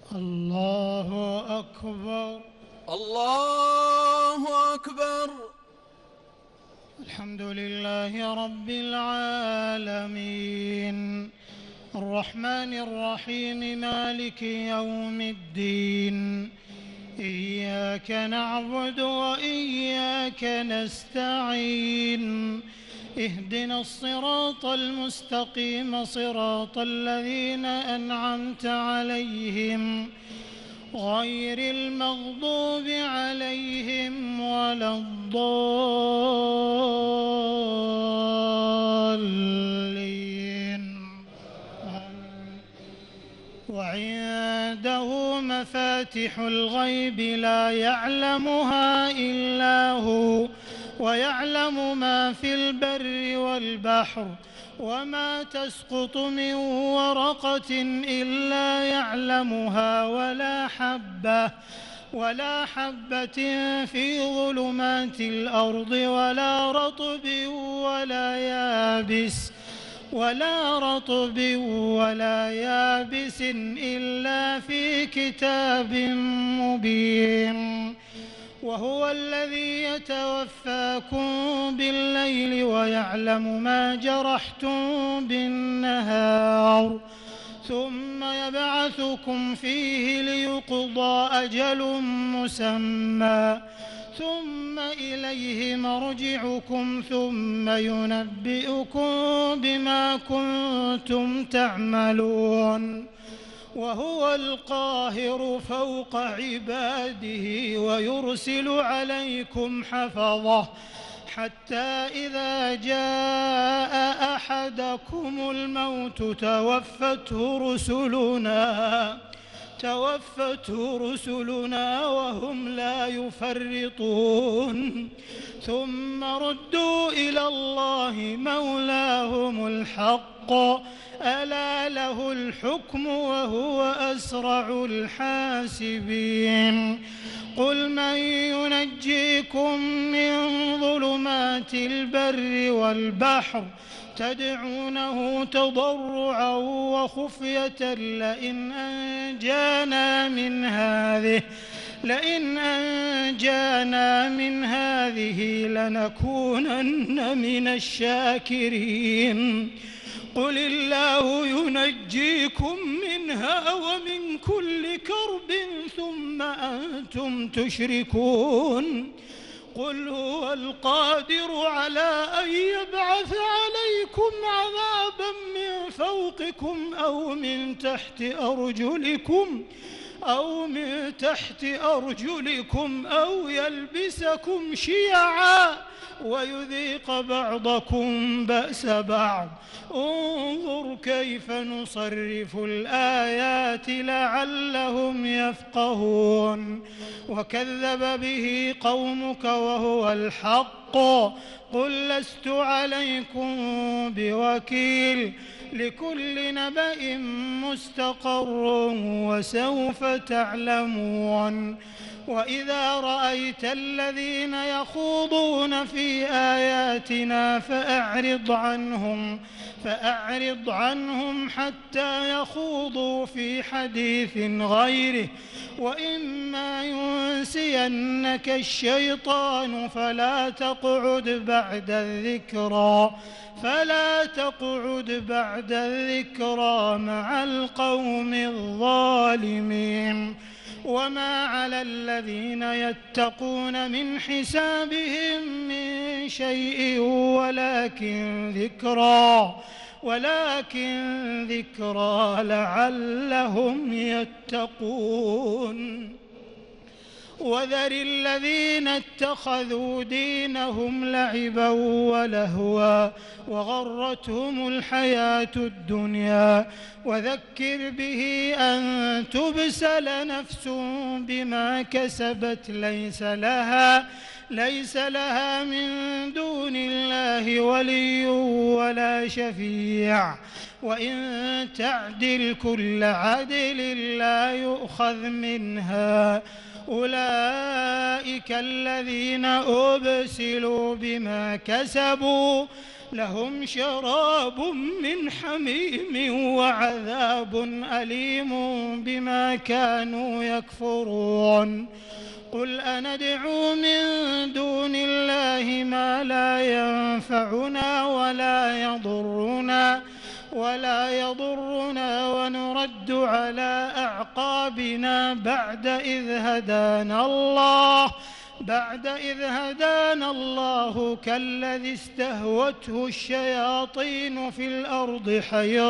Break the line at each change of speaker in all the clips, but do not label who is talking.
الله أكبر.
الله أكبر.
الحمد لله رب العالمين الرحمن الرحيم مالك يوم الدين إياك نعبد وإياك نستعين اهدنا الصراط المستقيم صراط الذين أنعمت عليهم غير المغضوب عليهم ولا الضالين. وعنده مفاتح الغيب لا يعلمها إلا هو ويعلم ما في البر والبحر وما تسقط من ورقة إلا يعلمها ولا حبة في ظلمات الأرض ولا رطب ولا يابس إلا في كتاب مبين. وهو الذي يتوفاكم بالليل ويعلم ما جرحتم بالنهار ثم يبعثكم فيه ليقضى أجل مسمى ثم إليه مرجعكم ثم ينبئكم بما كنتم تعملون. وهو القاهر فوق عباده ويرسل عليكم حفظه حتى إذا جاء أحدكم الموت توفته رسلنا وهم لا يفرطون ثم ردوا إلى الله مولاهم الحق ألا له الحكم وهو أسرع الحاسبين. قل من ينجيكم من ظلمات البر والبحر تدعونه تضرعا وخفية لئن أنجانا من هذه لنكونن من الشاكرين. قل الله ينجيكم منها ومن كل كرب ثم أنتم تشركون. قل هو القادر على أن يبعث عليكم عذابا من فوقكم أو من تحت أرجلكم أو يلبسكم شيعا ويذيق بعضكم بأس بعض. انظر كيف نصرف الآيات لعلهم يفقهون. وكذب به قومك وهو الحق قل لست عليكم بوكيل لكل نبأ مستقر وسوف تعلمون. وإذا رأيت الذين يخوضون في آياتنا فأعرض عنهم حتى يخوضوا في حديث غيره وإما ينسينك الشيطان فلا تقعد بعد الذكرى مع القوم الظالمين. وما على الذين يتقون من حسابهم من شيء ولكن ذكرى لعلهم يتقون. وذر الذين اتخذوا دينهم لعبا ولهوا وغرتهم الحياة الدنيا وذكر به أن تبسل نفس بما كسبت ليس لها من دون الله ولي ولا شفيع وإن تعدل كل عدل لا يؤخذ منها. أولئك الذين أبسلوا بما كسبوا لهم شراب من حميم وعذاب أليم بما كانوا يكفرون. قل أندعو من دون الله ما لا ينفعنا ولا يضرنا ونرد على أعقابنا بعد إذ هدانا الله كالذي استهوته الشياطين في الأرض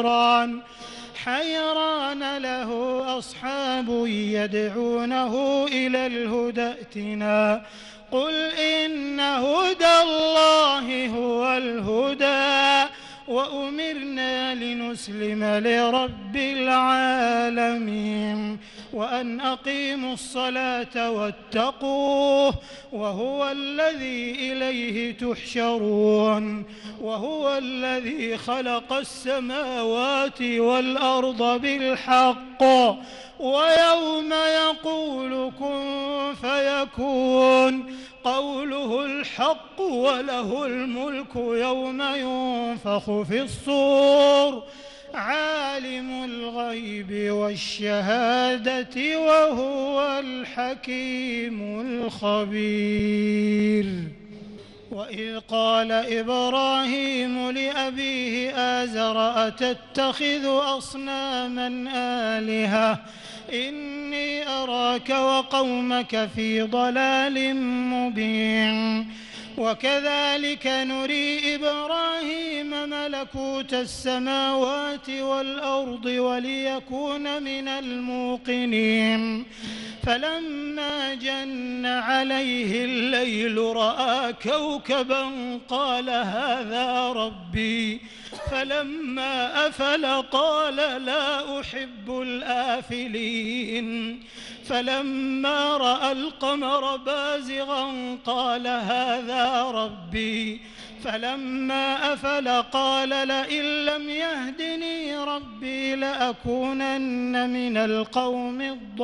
حيران له أصحاب يدعونه إلى الهدى ائتنا. قل إن هدى الله هو الهدى وأمرنا لنسلم لرب العالمين وأن أقيموا الصلاة واتقوه وهو الذي إليه تحشرون. وهو الذي خلق السماوات والأرض بالحق ويوم يقول كن فيكون قوله الحق وله الملك يوم ينفخ في الصور عالم الغيب والشهادة وهو الحكيم الخبير. وإذ قال إبراهيم لأبيه آزر أتتخذ أصناما آلهة إني أراك وقومك في ضلال مبين. وكذلك نري إبراهيم ملكوت السماوات والأرض وليكون من الموقنين. فلما جن عليه الليل رأى كوكبا قال هذا ربي فلما أفل قال لا أحب الآفلين. فلما رأى القمر بازغا قال هذا ربي فلما أفل قال لئن لم يهدني ربي لأكونن من القوم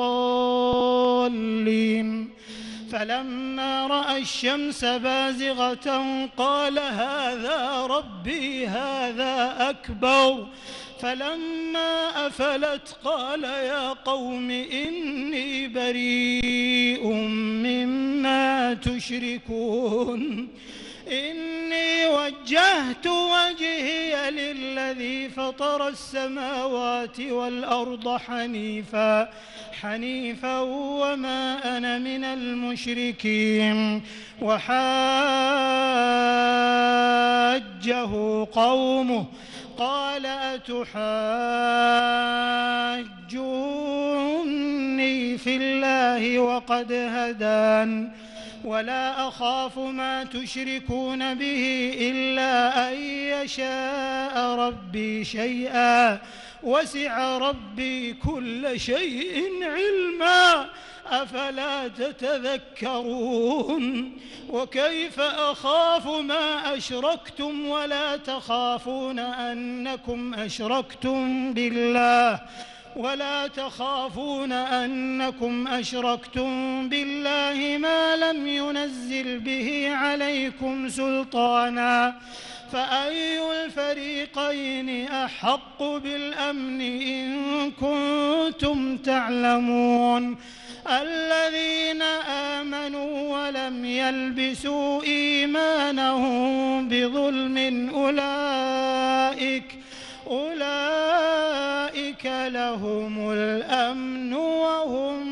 الضالين. فلما رأى الشمس بازغة قال هذا ربي هذا أكبر. فلما أفلت قال يا قوم إني بريء مما تشركون إني وجهت وجهي للذي فطر السماوات والأرض حنيفا وما أنا من المشركين. وحاجه قومه قال أتحاجوني في الله وقد هدان ولا أخاف ما تشركون به إلا أن يشاء ربي شيئا وسع ربي كل شيء علما أفلا تتذكرون. وكيف أخاف ما أشركتم ولا تخافون أنكم أشركتم بالله ما لم ينزل به عليكم سلطانا فأي الفريقين أحق بالأمن إن كنتم تعلمون. الذين آمنوا ولم يلبسوا إيمانهم بظلم أولئك لهم الأمن وهم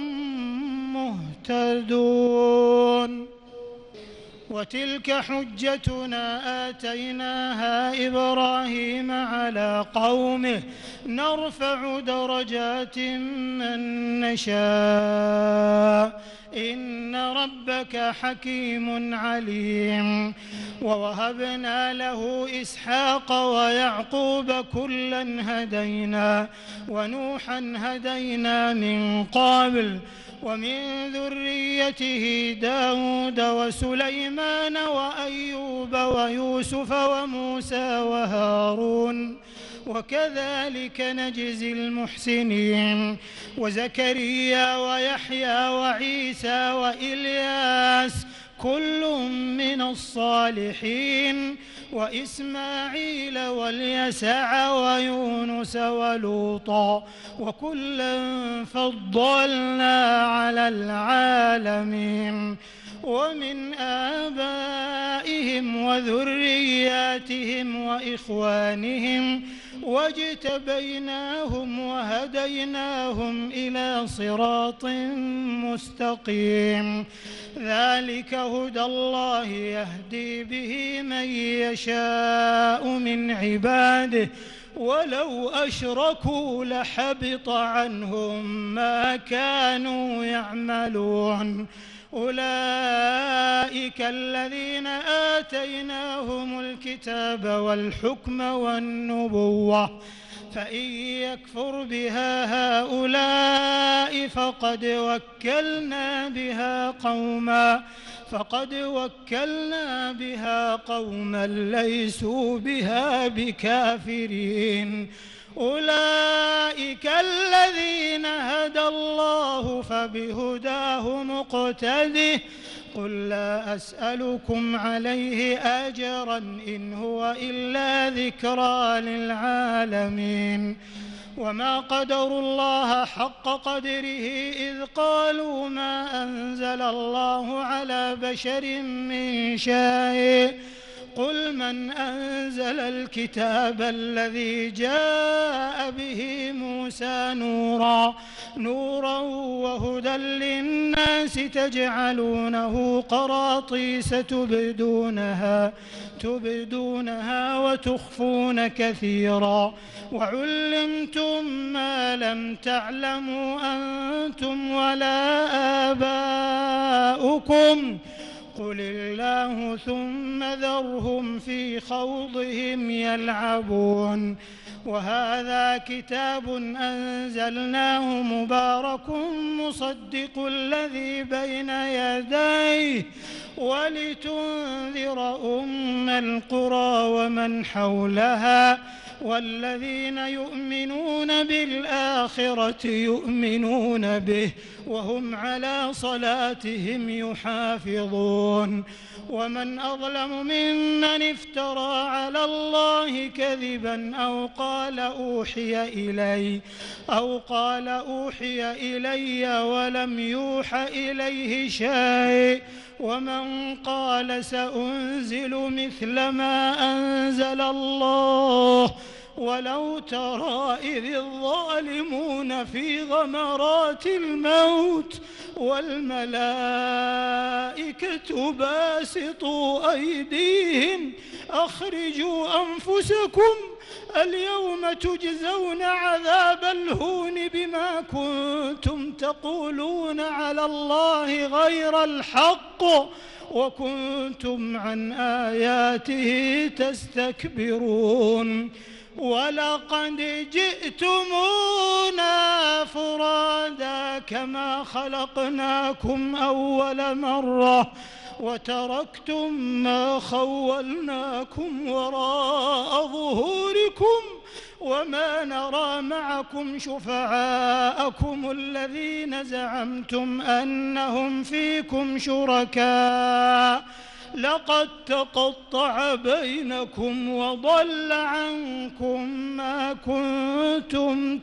مهتدون. وتلك حجتنا آتيناها إبراهيم على قومه نرفع درجات من نشاء إن ربك حكيم عليم. ووهبنا له إسحاق ويعقوب كلا هدينا ونوحا هدينا من قبل ومن ذريته داود وسليمان وأيوب ويوسف وموسى وهارون وكذلك نجزي المحسنين. وزكريا ويحيى وعيسى وإلياس كل من الصالحين وإسماعيل واليسع ويونس ولوطا وكلا فضلنا على العالمين ومن آبائهم وذرياتهم وإخوانهم واجتبيناهم وهديناهم إلى صراط مستقيم ذلك هدى الله يهدي به من يشاء من عباده ولو أشركوا لحبط عنهم ما كانوا يعملون أولئك الذين آتيناهم الكتاب والحكم والنبوة فإن يكفر بها هؤلاء فقد وكلنا بها قوما ليسوا بها بكافرين أولئك الذين هدى الله فبهداه مقتده قل لا أسألكم عليه أجرا إن هو إلا ذكرى للعالمين وما قدروا الله حق قدره إذ قالوا ما أنزل الله على بشر من شيء قل من أنزل الكتاب الذي جاء به موسى نورا وهدى للناس تجعلونه قراطيس تبدونها وتخفون كثيرا وعلمتم ما لم تعلموا أنتم ولا آباؤكم قل الله ثم ذرهم في خوضهم يلعبون وهذا كتاب أنزلناه مبارك مصدق الذي بين يديه ولتنذر أم القرى ومن حولها والذين يؤمنون بالآخرة يؤمنون به وهم على صلاتهم يحافظون ومن أظلم ممن افترى على الله كذبا أو قال أوحي إلي ولم يوح إليه شيء ومن قال سأنزل مثل ما أنزل الله ولو ترى إذ الظالمون في غمرات الموت والملائكة باسطوا أيديهم أخرجوا أنفسكم اليوم تجزون عذاب الهون بما كنتم تقولون على الله غير الحق وكنتم عن آياته تستكبرون ولقد جئتمونا فرادا كما خلقناكم أول مرة وتركتم ما خولناكم وراء ظهوركم وما نرى معكم شفعاءكم الذين زعمتم أنهم فيكم شركاء لقد تقطع بينكم وضل عنكم ما كنتم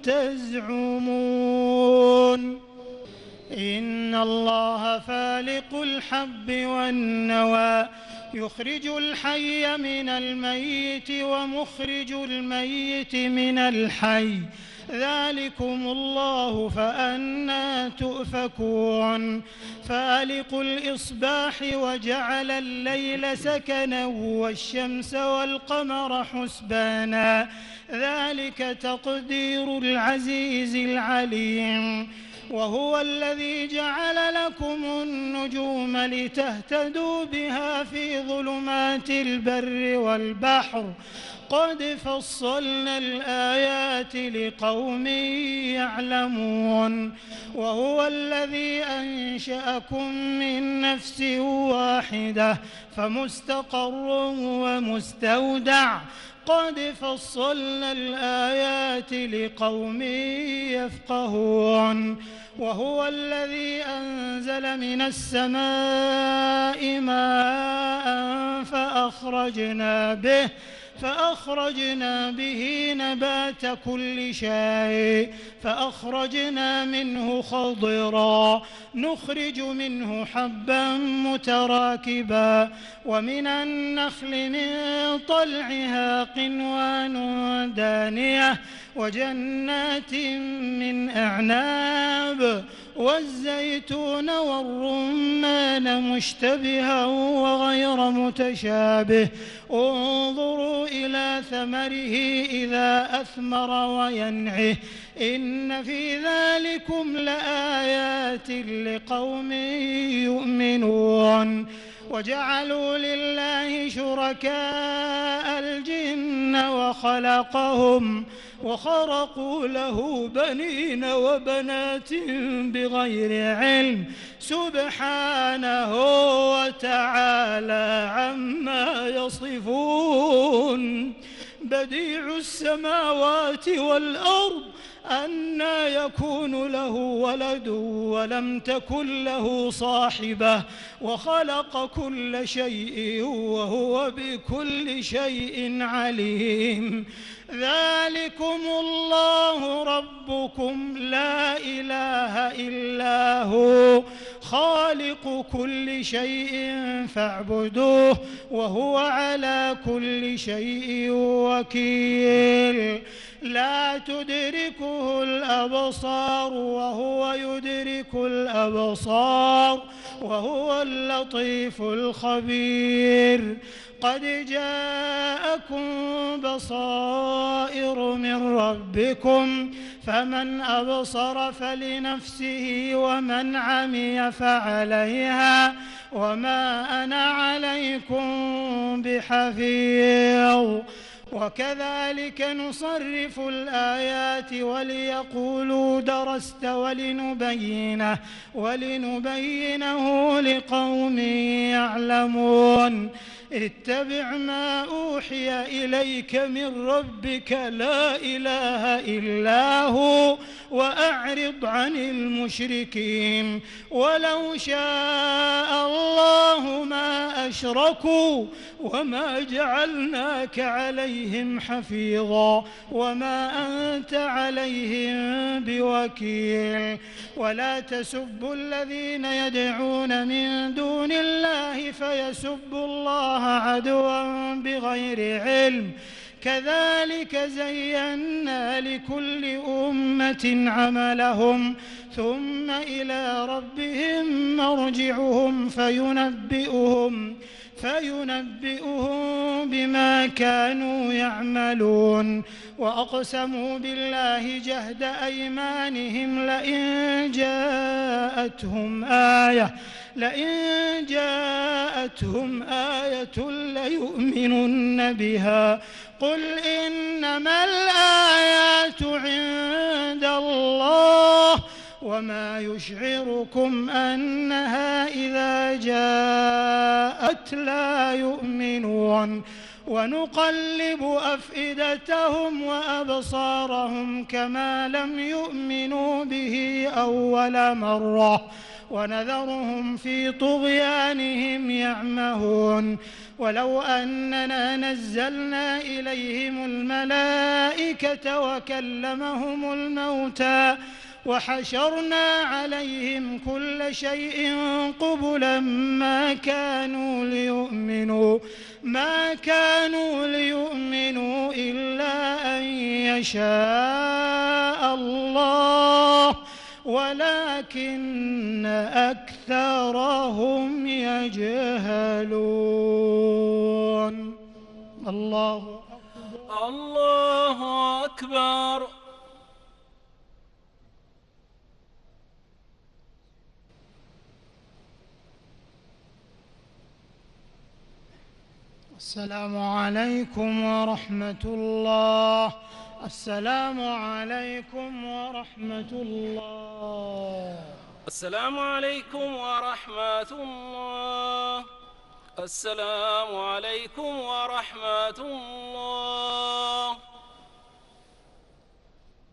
تزعمون إن الله فالق الحب والنوى يخرج الحي من الميت ومخرج الميت من الحي ذلكم الله فأنى تؤفكون فالق الإصباح وجعل الليل سكنا والشمس والقمر حسبانا ذلك تقدير العزيز العليم وهو الذي جعل لكم النجوم لتهتدوا بها في ظلمات البر والبحر قد فصلنا الآيات لقوم يعلمون وهو الذي أنشأكم من نفس واحدة فمستقر ومستودع قد فصلنا الآيات لقوم يفقهون وهو الذي أنزل من السماء ماء فأخرجنا به نبات كل شيء فأخرجنا منه خضرا نخرج منه حبا متراكبا ومن النخل من طلعها قنوان دانية وجنات من أعناب والزيتون والرمان مشتبها وغير متشابه انظروا إلى ثمره إذا أثمر وينعه إن في ذلكم لآيات لقوم يؤمنون وجعلوا لله شركاء الجن وخرقوا له بنين وبنات بغير علم سبحانه وتعالى عما يصفون بديع السماوات والأرض أنى يكون له ولد ولم تكن له صاحبة وخلق كل شيء وهو بكل شيء عليم ذلكم الله ربكم لا إله إلا هو خالق كل شيء فاعبدوه وهو على كل شيء وكيل لا تدركه الأبصار وهو يدرك الأبصار وهو اللطيف الخبير قد جاءكم بصائر من ربكم فمن أبصر فلنفسه ومن عمي فعليها وما أنا عليكم بحفيظ وكذلك نصرف الآيات وليقولوا درست ولنبينه لقوم يعلمون اتبع ما أوحي إليك من ربك لا إله إلا هو وأعرض عن المشركين ولو شاء الله ما أشركوا وما جعلناك عليهم حفيظا وما أنت عليهم بوكيل ولا تسبوا الذين يدعون من دون الله فيسبوا الله عدوا بغير علم كذلك زينا لكل أمة عملهم ثم إلى ربهم مرجعهم فينبئهم بما كانوا يعملون وأقسموا بالله جهد أيمانهم لئن جاءتهم آية ليؤمنن بها قل إنما الآيات عند الله وما يشعركم أنها إذا جاءت لا يؤمنون ونقلب أفئدتهم وأبصارهم كما لم يؤمنوا به أول مرة ونذرهم في طغيانهم يعمهون ولو أننا نزلنا إليهم الملائكة وكلمهم الموتى وحشرنا عليهم كل شيء قبلا ما كانوا ليؤمنوا إلا أن يشاء الله ولكن أكثرهم يجهلون الله أكبر السلام عليكم ورحمة الله. السلام عليكم ورحمة الله.
السلام عليكم ورحمة الله. السلام عليكم ورحمة الله.